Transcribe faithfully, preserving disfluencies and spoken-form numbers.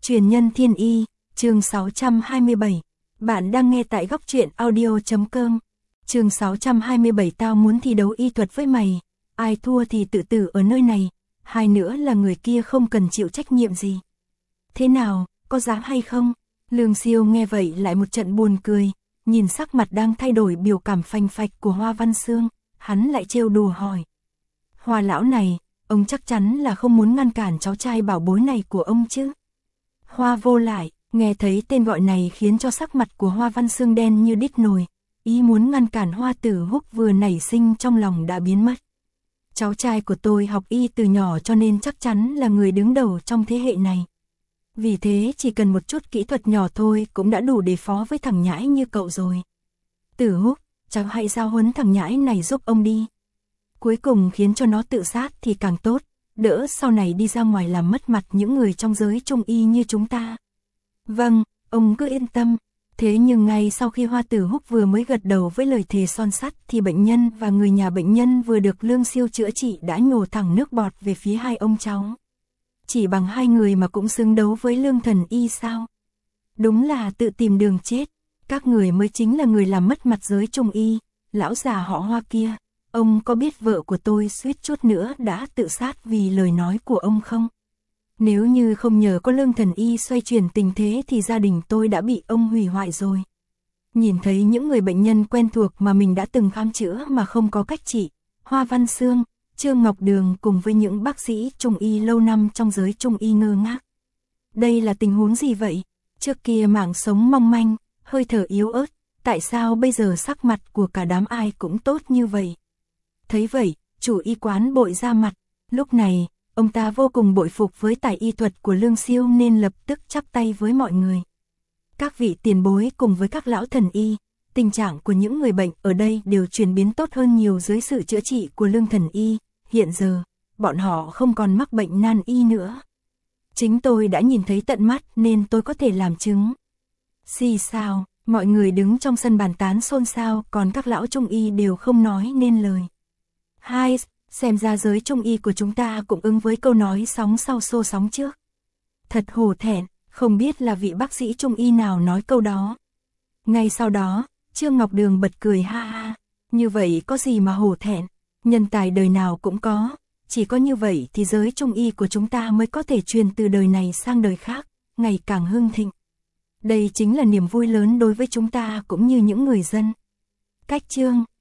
Truyền nhân thiên y, chương sáu trăm hai mươi bảy. Bạn đang nghe tại góc truyện audio chấm com. Chương sáu trăm hai mươi bảy. Tao muốn thi đấu y thuật với mày, ai thua thì tự tử ở nơi này, hai nữa là người kia không cần chịu trách nhiệm gì. Thế nào, có dám hay không? Lương Siêu nghe vậy lại một trận buồn cười, nhìn sắc mặt đang thay đổi biểu cảm phanh phạch của Hoa Văn Sương, hắn lại trêu đùa hỏi. Hoa lão này, ông chắc chắn là không muốn ngăn cản cháu trai bảo bối này của ông chứ? Hoa Vô Lại, nghe thấy tên gọi này khiến cho sắc mặt của Hoa Văn Sương đen như đít nồi, ý muốn ngăn cản Hoa Tử Húc vừa nảy sinh trong lòng đã biến mất. Cháu trai của tôi học y từ nhỏ cho nên chắc chắn là người đứng đầu trong thế hệ này. Vì thế chỉ cần một chút kỹ thuật nhỏ thôi cũng đã đủ để phó với thằng nhãi như cậu rồi. Tử Húc, cháu hãy giao huấn thằng nhãi này giúp ông đi. Cuối cùng khiến cho nó tự sát thì càng tốt, đỡ sau này đi ra ngoài làm mất mặt những người trong giới trung y như chúng ta. Vâng, ông cứ yên tâm. Thế nhưng ngay sau khi Hoa Tử Húc vừa mới gật đầu với lời thề son sắt thì bệnh nhân và người nhà bệnh nhân vừa được Lương Siêu chữa trị đã nhổ thẳng nước bọt về phía hai ông cháu. Chỉ bằng hai người mà cũng xứng đấu với Lương Thần Y sao? Đúng là tự tìm đường chết, các người mới chính là người làm mất mặt giới trung y. Lão già họ Hoa kia, ông có biết vợ của tôi suýt chút nữa đã tự sát vì lời nói của ông không? Nếu như không nhờ có Lương Thần Y xoay chuyển tình thế thì gia đình tôi đã bị ông hủy hoại rồi. Nhìn thấy những người bệnh nhân quen thuộc mà mình đã từng khám chữa mà không có cách trị, Hoa Văn Sương, Trương Ngọc Đường cùng với những bác sĩ trung y lâu năm trong giới trung y ngơ ngác. Đây là tình huống gì vậy? Trước kia mạng sống mong manh, hơi thở yếu ớt, tại sao bây giờ sắc mặt của cả đám ai cũng tốt như vậy? Thấy vậy, chủ y quán bội ra mặt, lúc này, ông ta vô cùng bội phục với tài y thuật của Lương Siêu nên lập tức chắp tay với mọi người. Các vị tiền bối cùng với các lão thần y, tình trạng của những người bệnh ở đây đều chuyển biến tốt hơn nhiều dưới sự chữa trị của Lương Thần Y, hiện giờ, bọn họ không còn mắc bệnh nan y nữa. Chính tôi đã nhìn thấy tận mắt nên tôi có thể làm chứng. Xì xào, mọi người đứng trong sân bàn tán xôn xao còn các lão trung y đều không nói nên lời. Hai, xem ra giới trung y của chúng ta cũng ứng với câu nói sóng sau xô sóng trước. Thật hổ thẹn, không biết là vị bác sĩ trung y nào nói câu đó. Ngay sau đó, Trương Ngọc Đường bật cười ha ha, như vậy có gì mà hổ thẹn, nhân tài đời nào cũng có, chỉ có như vậy thì giới trung y của chúng ta mới có thể truyền từ đời này sang đời khác, ngày càng hưng thịnh. Đây chính là niềm vui lớn đối với chúng ta cũng như những người dân. Cách chương